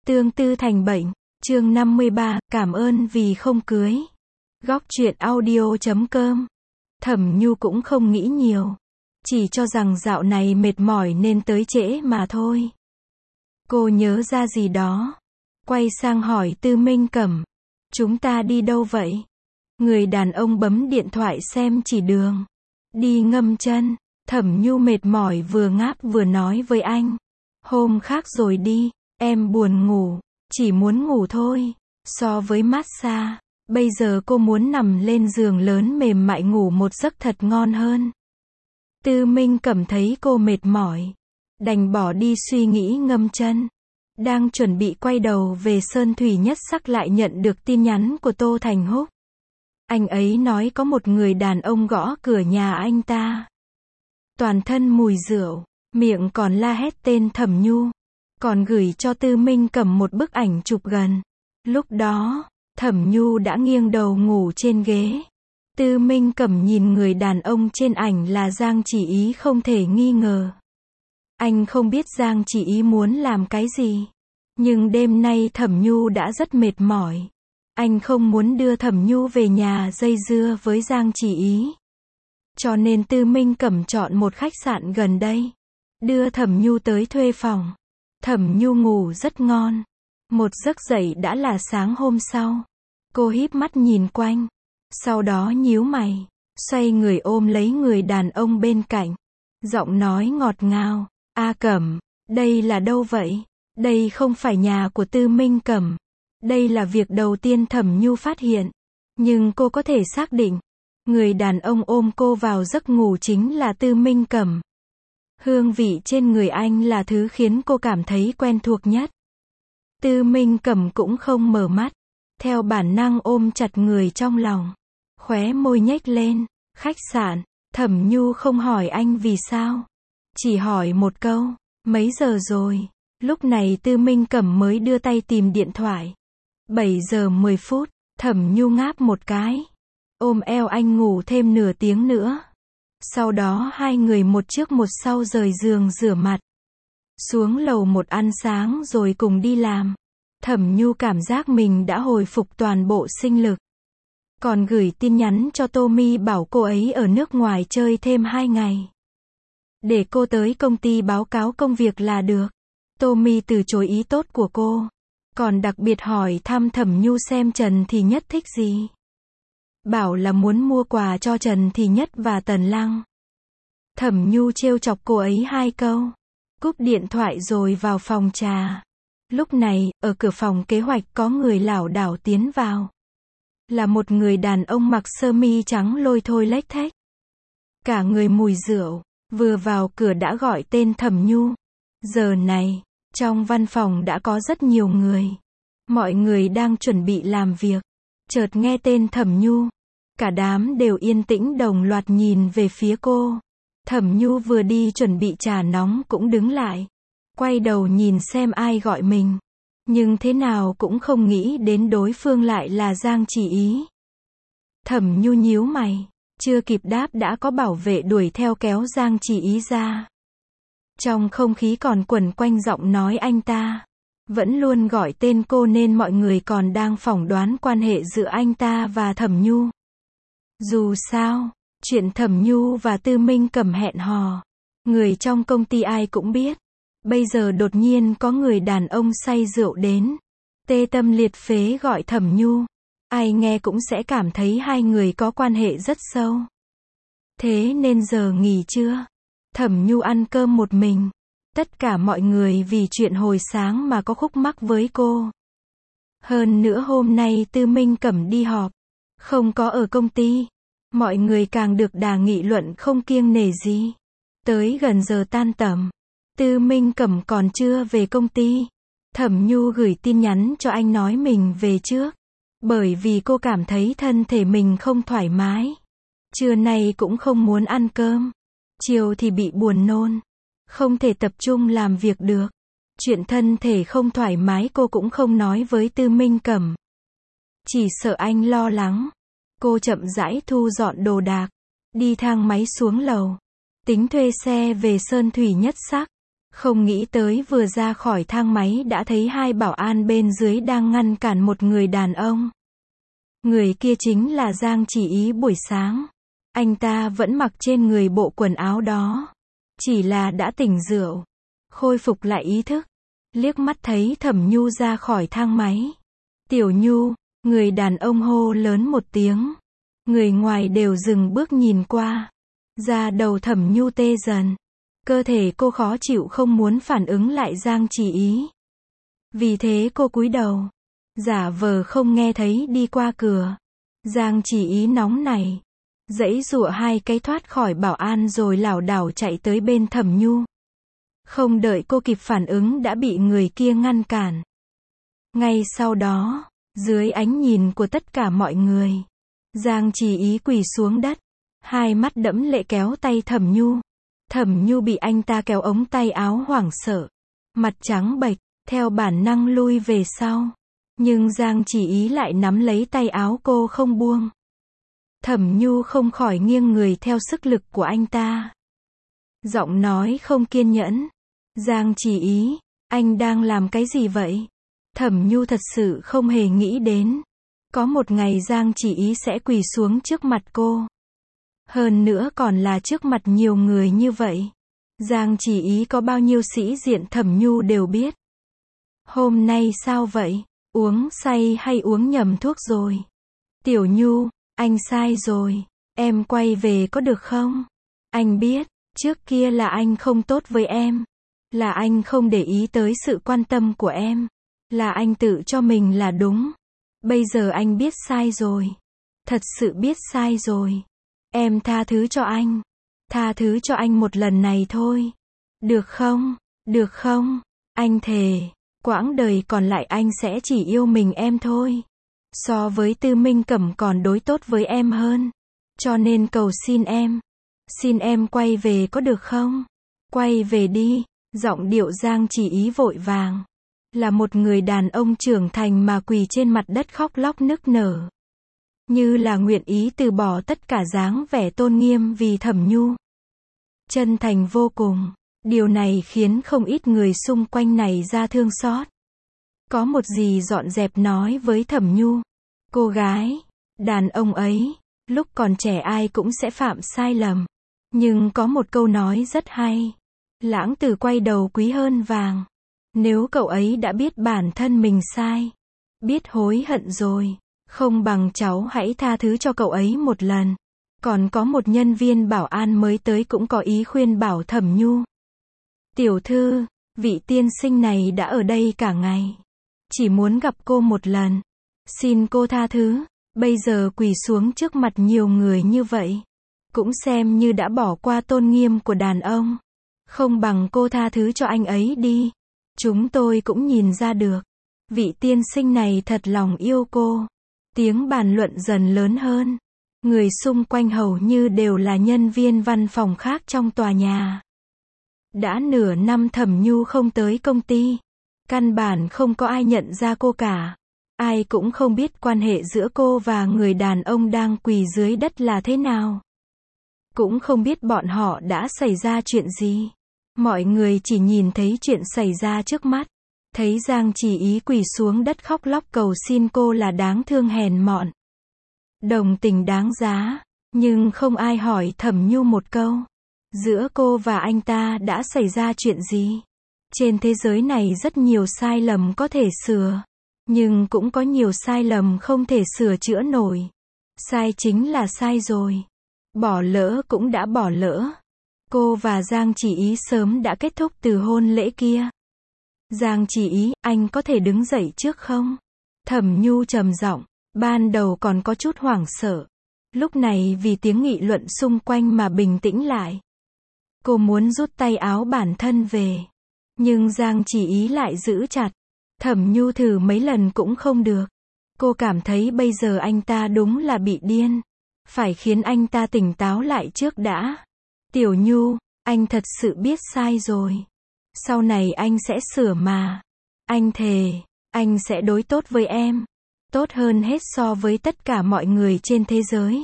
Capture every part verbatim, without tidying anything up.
Tương tư thành bệnh. Chương năm mươi ba, cảm ơn vì không cưới. Góc truyện audio chấm com. Thẩm Nhu cũng không nghĩ nhiều, chỉ cho rằng dạo này mệt mỏi nên tới trễ mà thôi. Cô nhớ ra gì đó, quay sang hỏi Tư Minh Cẩm, chúng ta đi đâu vậy? Người đàn ông bấm điện thoại xem chỉ đường. Đi Ngâm Chân. Thẩm Nhu mệt mỏi vừa ngáp vừa nói với anh, hôm khác rồi đi, em buồn ngủ, chỉ muốn ngủ thôi. So với massage, bây giờ cô muốn nằm lên giường lớn mềm mại ngủ một giấc thật ngon hơn. Tư Minh Cẩm thấy cô mệt mỏi, đành bỏ đi suy nghĩ Ngâm Chân. Đang chuẩn bị quay đầu về Sơn Thủy Nhất Sắc lại nhận được tin nhắn của Tô Thành Húc. Anh ấy nói có một người đàn ông gõ cửa nhà anh ta. Toàn thân mùi rượu, miệng còn la hét tên Thẩm Nhu, còn gửi cho Tư Minh Cẩm một bức ảnh chụp gần. Lúc đó, Thẩm Nhu đã nghiêng đầu ngủ trên ghế. Tư Minh Cẩm nhìn người đàn ông trên ảnh là Giang Chỉ Ý không thể nghi ngờ. Anh không biết Giang Chỉ Ý muốn làm cái gì, nhưng đêm nay Thẩm Nhu đã rất mệt mỏi. Anh không muốn đưa Thẩm Nhu về nhà dây dưa với Giang Chỉ Ý. Cho nên Tư Minh Cẩm chọn một khách sạn gần đây, đưa Thẩm Nhu tới thuê phòng. Thẩm Nhu ngủ rất ngon. Một giấc dậy đã là sáng hôm sau. Cô híp mắt nhìn quanh, sau đó nhíu mày, xoay người ôm lấy người đàn ông bên cạnh. Giọng nói ngọt ngào, A Cẩm, đây là đâu vậy? Đây không phải nhà của Tư Minh Cẩm. Đây là việc đầu tiên Thẩm Nhu phát hiện. Nhưng cô có thể xác định, người đàn ông ôm cô vào giấc ngủ chính là Tư Minh Cẩm. Hương vị trên người anh là thứ khiến cô cảm thấy quen thuộc nhất. Tư Minh Cẩm cũng không mở mắt, theo bản năng ôm chặt người trong lòng. Khóe môi nhếch lên. Khách sạn. Thẩm Nhu không hỏi anh vì sao, chỉ hỏi một câu, mấy giờ rồi? Lúc này Tư Minh Cẩm mới đưa tay tìm điện thoại. bảy giờ mười phút. Thẩm Nhu ngáp một cái, ôm eo anh ngủ thêm nửa tiếng nữa. Sau đó hai người một trước một sau rời giường rửa mặt, xuống lầu một ăn sáng rồi cùng đi làm. Thẩm Nhu cảm giác mình đã hồi phục toàn bộ sinh lực. Còn gửi tin nhắn cho Tommy bảo cô ấy ở nước ngoài chơi thêm hai ngày. Để cô tới công ty báo cáo công việc là được. Tommy từ chối ý tốt của cô. Còn đặc biệt hỏi thăm Thẩm Nhu xem Trần Thì Nhất thích gì. Bảo là muốn mua quà cho Trần Thì Nhất và Tần Lăng. Thẩm Nhu trêu chọc cô ấy hai câu, cúp điện thoại rồi vào phòng trà. Lúc này, ở cửa phòng kế hoạch có người lảo đảo tiến vào. Là một người đàn ông mặc sơ mi trắng lôi thôi lếch thếch, cả người mùi rượu, vừa vào cửa đã gọi tên Thẩm Nhu. Giờ này, trong văn phòng đã có rất nhiều người. Mọi người đang chuẩn bị làm việc. Chợt nghe tên Thẩm Nhu, cả đám đều yên tĩnh đồng loạt nhìn về phía cô. Thẩm Nhu vừa đi chuẩn bị trà nóng cũng đứng lại, quay đầu nhìn xem ai gọi mình. Nhưng thế nào cũng không nghĩ đến đối phương lại là Giang Chỉ Ý. Thẩm Nhu nhíu mày, chưa kịp đáp đã có bảo vệ đuổi theo kéo Giang Chỉ Ý ra. Trong không khí còn quẩn quanh giọng nói anh ta. Vẫn luôn gọi tên cô nên mọi người còn đang phỏng đoán quan hệ giữa anh ta và Thẩm Nhu. Dù sao, chuyện Thẩm Nhu và Tư Minh Cẩm hẹn hò, người trong công ty ai cũng biết. Bây giờ đột nhiên có người đàn ông say rượu đến, tê tâm liệt phế gọi Thẩm Nhu. Ai nghe cũng sẽ cảm thấy hai người có quan hệ rất sâu. Thế nên giờ nghỉ trưa, Thẩm Nhu ăn cơm một mình. Tất cả mọi người vì chuyện hồi sáng mà có khúc mắc với cô. Hơn nữa hôm nay Tư Minh Cẩm đi họp, không có ở công ty. Mọi người càng được đà nghị luận không kiêng nể gì. Tới gần giờ tan tầm, Tư Minh Cẩm còn chưa về công ty. Thẩm Nhu gửi tin nhắn cho anh nói mình về trước, bởi vì cô cảm thấy thân thể mình không thoải mái. Trưa nay cũng không muốn ăn cơm, chiều thì bị buồn nôn, không thể tập trung làm việc được. Chuyện thân thể không thoải mái cô cũng không nói với Tư Minh Cẩm, chỉ sợ anh lo lắng. Cô chậm rãi thu dọn đồ đạc, đi thang máy xuống lầu, tính thuê xe về Sơn Thủy Nhất Sắc. Không nghĩ tới vừa ra khỏi thang máy đã thấy hai bảo an bên dưới đang ngăn cản một người đàn ông. Người kia chính là Giang Chỉ Ý buổi sáng. Anh ta vẫn mặc trên người bộ quần áo đó. Chỉ là đã tỉnh rượu. Khôi phục lại ý thức. Liếc mắt thấy Thẩm Nhu ra khỏi thang máy. Tiểu Nhu, người đàn ông hô lớn một tiếng. Người ngoài đều dừng bước nhìn qua. Da đầu Thẩm Nhu tê dần. Cơ thể cô khó chịu không muốn phản ứng lại Giang Chỉ Ý. Vì thế cô cúi đầu. Giả vờ không nghe thấy đi qua cửa. Giang Chỉ Ý nóng này. Giãy giụa hai cái thoát khỏi bảo an rồi lảo đảo chạy tới bên Thẩm Nhu. Không đợi cô kịp phản ứng đã bị người kia ngăn cản. Ngay sau đó, dưới ánh nhìn của tất cả mọi người, Giang Chỉ Ý quỳ xuống đất. Hai mắt đẫm lệ kéo tay Thẩm Nhu. Thẩm Nhu bị anh ta kéo ống tay áo hoảng sợ. Mặt trắng bệch, theo bản năng lui về sau. Nhưng Giang Chỉ Ý lại nắm lấy tay áo cô không buông. Thẩm Nhu không khỏi nghiêng người theo sức lực của anh ta. Giọng nói không kiên nhẫn. Giang Chỉ Ý, anh đang làm cái gì vậy? Thẩm Nhu thật sự không hề nghĩ đến. Có một ngày Giang Chỉ Ý sẽ quỳ xuống trước mặt cô. Hơn nữa còn là trước mặt nhiều người như vậy. Giang Chỉ Ý có bao nhiêu sĩ diện Thẩm Nhu đều biết. Hôm nay sao vậy? Uống say hay uống nhầm thuốc rồi? Tiểu Nhu, anh sai rồi. Em quay về có được không? Anh biết, trước kia là anh không tốt với em. Là anh không để ý tới sự quan tâm của em. Là anh tự cho mình là đúng. Bây giờ anh biết sai rồi. Thật sự biết sai rồi. Em tha thứ cho anh. Tha thứ cho anh một lần này thôi. Được không? Được không? Anh thề, quãng đời còn lại anh sẽ chỉ yêu mình em thôi. So với Tư Minh Cẩm còn đối tốt với em hơn. Cho nên cầu xin em. Xin em quay về có được không? Quay về đi. Giọng điệu Giang Chỉ Ý vội vàng. Là một người đàn ông trưởng thành mà quỳ trên mặt đất khóc lóc nức nở. Như là nguyện ý từ bỏ tất cả dáng vẻ tôn nghiêm vì Thẩm Nhu. Chân thành vô cùng. Điều này khiến không ít người xung quanh này ra thương xót. Có một dì dọn dẹp nói với Thẩm Nhu. Cô gái, đàn ông ấy, lúc còn trẻ ai cũng sẽ phạm sai lầm. Nhưng có một câu nói rất hay. Lãng tử quay đầu quý hơn vàng. Nếu cậu ấy đã biết bản thân mình sai, biết hối hận rồi, không bằng cháu hãy tha thứ cho cậu ấy một lần. Còn có một nhân viên bảo an mới tới cũng có ý khuyên bảo Thẩm Nhu. Tiểu thư, vị tiên sinh này đã ở đây cả ngày. Chỉ muốn gặp cô một lần. Xin cô tha thứ, bây giờ quỳ xuống trước mặt nhiều người như vậy. Cũng xem như đã bỏ qua tôn nghiêm của đàn ông. Không bằng cô tha thứ cho anh ấy đi. Chúng tôi cũng nhìn ra được. Vị tiên sinh này thật lòng yêu cô. Tiếng bàn luận dần lớn hơn. Người xung quanh hầu như đều là nhân viên văn phòng khác trong tòa nhà. Đã nửa năm Thẩm Nhu không tới công ty. Căn bản không có ai nhận ra cô cả. Ai cũng không biết quan hệ giữa cô và người đàn ông đang quỳ dưới đất là thế nào. Cũng không biết bọn họ đã xảy ra chuyện gì. Mọi người chỉ nhìn thấy chuyện xảy ra trước mắt. Thấy Giang Chỉ Ý quỳ xuống đất khóc lóc cầu xin cô là đáng thương hèn mọn. Đồng tình đáng giá. Nhưng không ai hỏi Thẩm Nhu một câu. Giữa cô và anh ta đã xảy ra chuyện gì? Trên thế giới này rất nhiều sai lầm có thể sửa. Nhưng cũng có nhiều sai lầm không thể sửa chữa nổi. Sai chính là sai rồi. Bỏ lỡ cũng đã bỏ lỡ. Cô và Giang Chỉ Ý sớm đã kết thúc từ hôn lễ kia. Giang Chỉ Ý, anh có thể đứng dậy trước không? Thẩm Nhu trầm giọng, ban đầu còn có chút hoảng sợ. Lúc này vì tiếng nghị luận xung quanh mà bình tĩnh lại. Cô muốn rút tay áo bản thân về. Nhưng Giang Chỉ Ý lại giữ chặt. Thẩm Nhu thử mấy lần cũng không được. Cô cảm thấy bây giờ anh ta đúng là bị điên. Phải khiến anh ta tỉnh táo lại trước đã. Tiểu Nhu, anh thật sự biết sai rồi. Sau này anh sẽ sửa mà. Anh thề, anh sẽ đối tốt với em. Tốt hơn hết so với tất cả mọi người trên thế giới.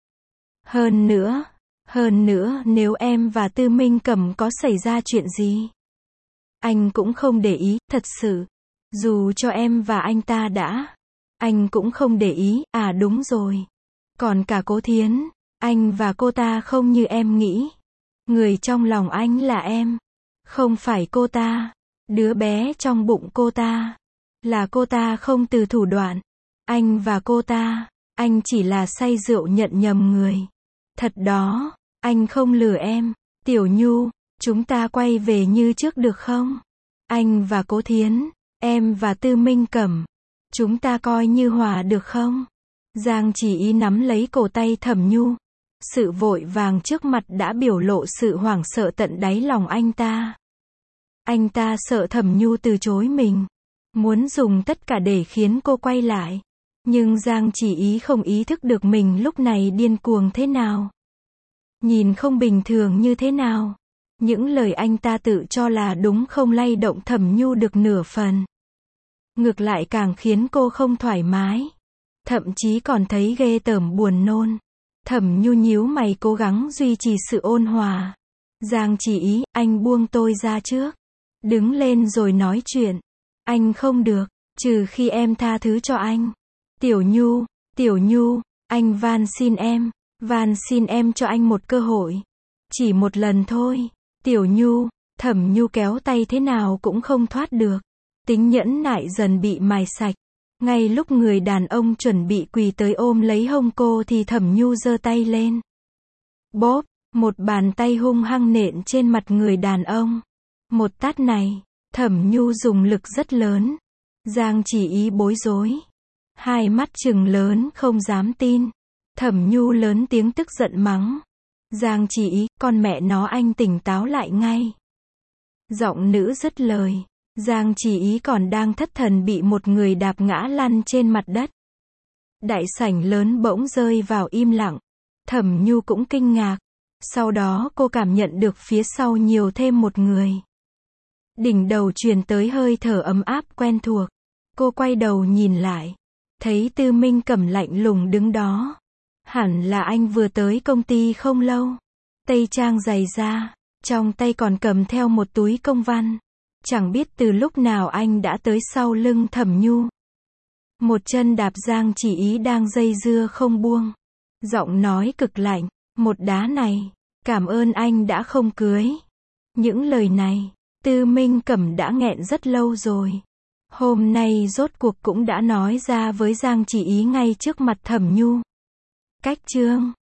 Hơn nữa, hơn nữa nếu em và Tư Minh Cẩm có xảy ra chuyện gì, Anh cũng không để ý, thật sự. Dù cho em và anh ta đã. Anh cũng không để ý, à đúng rồi. Còn cả Cố Thiến, anh và cô ta không như em nghĩ. Người trong lòng anh là em. Không phải cô ta. Đứa bé trong bụng cô ta. Là cô ta không từ thủ đoạn. Anh và cô ta. Anh chỉ là say rượu nhận nhầm người. Thật đó. Anh không lừa em. Tiểu Nhu, chúng ta quay về như trước được không? Anh và Cố Thiến, em và Tư Minh Cẩm. Chúng ta coi như hòa được không? Giang Chỉ Ý nắm lấy cổ tay Thẩm Nhu. Sự vội vàng trước mặt đã biểu lộ sự hoảng sợ tận đáy lòng anh ta. Anh ta sợ Thẩm Nhu từ chối mình. Muốn dùng tất cả để khiến cô quay lại. Nhưng Giang Chỉ Ý không ý thức được mình lúc này điên cuồng thế nào. Nhìn không bình thường như thế nào. Những lời anh ta tự cho là đúng không lay động Thẩm Nhu được nửa phần. Ngược lại càng khiến cô không thoải mái. Thậm chí còn thấy ghê tởm buồn nôn. Thẩm Nhu nhíu mày cố gắng duy trì sự ôn hòa. Giang Chỉ Ý, anh buông tôi ra trước. Đứng lên rồi nói chuyện. Anh không được, trừ khi em tha thứ cho anh. Tiểu Nhu, Tiểu Nhu, anh van xin em. Van xin em cho anh một cơ hội. Chỉ một lần thôi. Tiểu Nhu, Thẩm Nhu kéo tay thế nào cũng không thoát được. Tính nhẫn nại dần bị mài sạch. Ngay lúc người đàn ông chuẩn bị quỳ tới ôm lấy hông cô thì Thẩm Nhu giơ tay lên. Bóp, một bàn tay hung hăng nện trên mặt người đàn ông. Một tát này, Thẩm Nhu dùng lực rất lớn. Giang Chỉ Ý bối rối. Hai mắt trừng lớn không dám tin. Thẩm Nhu lớn tiếng tức giận mắng. Giang Chỉ Ý, con mẹ nó anh tỉnh táo lại ngay. Giọng nữ dứt lời. Giang Chỉ Ý còn đang thất thần bị một người đạp ngã lăn trên mặt đất. Đại sảnh lớn bỗng rơi vào im lặng. Thẩm Nhu cũng kinh ngạc. Sau đó cô cảm nhận được phía sau nhiều thêm một người. Đỉnh đầu truyền tới hơi thở ấm áp quen thuộc. Cô quay đầu nhìn lại. Thấy Tư Minh Cẩm lạnh lùng đứng đó. Hẳn là anh vừa tới công ty không lâu. Tây trang dày da. Trong tay còn cầm theo một túi công văn. Chẳng biết từ lúc nào anh đã tới sau lưng Thẩm Nhu. Một chân đạp Giang Chỉ Ý đang dây dưa không buông. Giọng nói cực lạnh. Một đá này. Cảm ơn anh đã không cưới. Những lời này, Tư Minh Cẩm đã nghẹn rất lâu rồi. Hôm nay rốt cuộc cũng đã nói ra với Giang Chỉ Ý ngay trước mặt Thẩm Nhu. Cách chương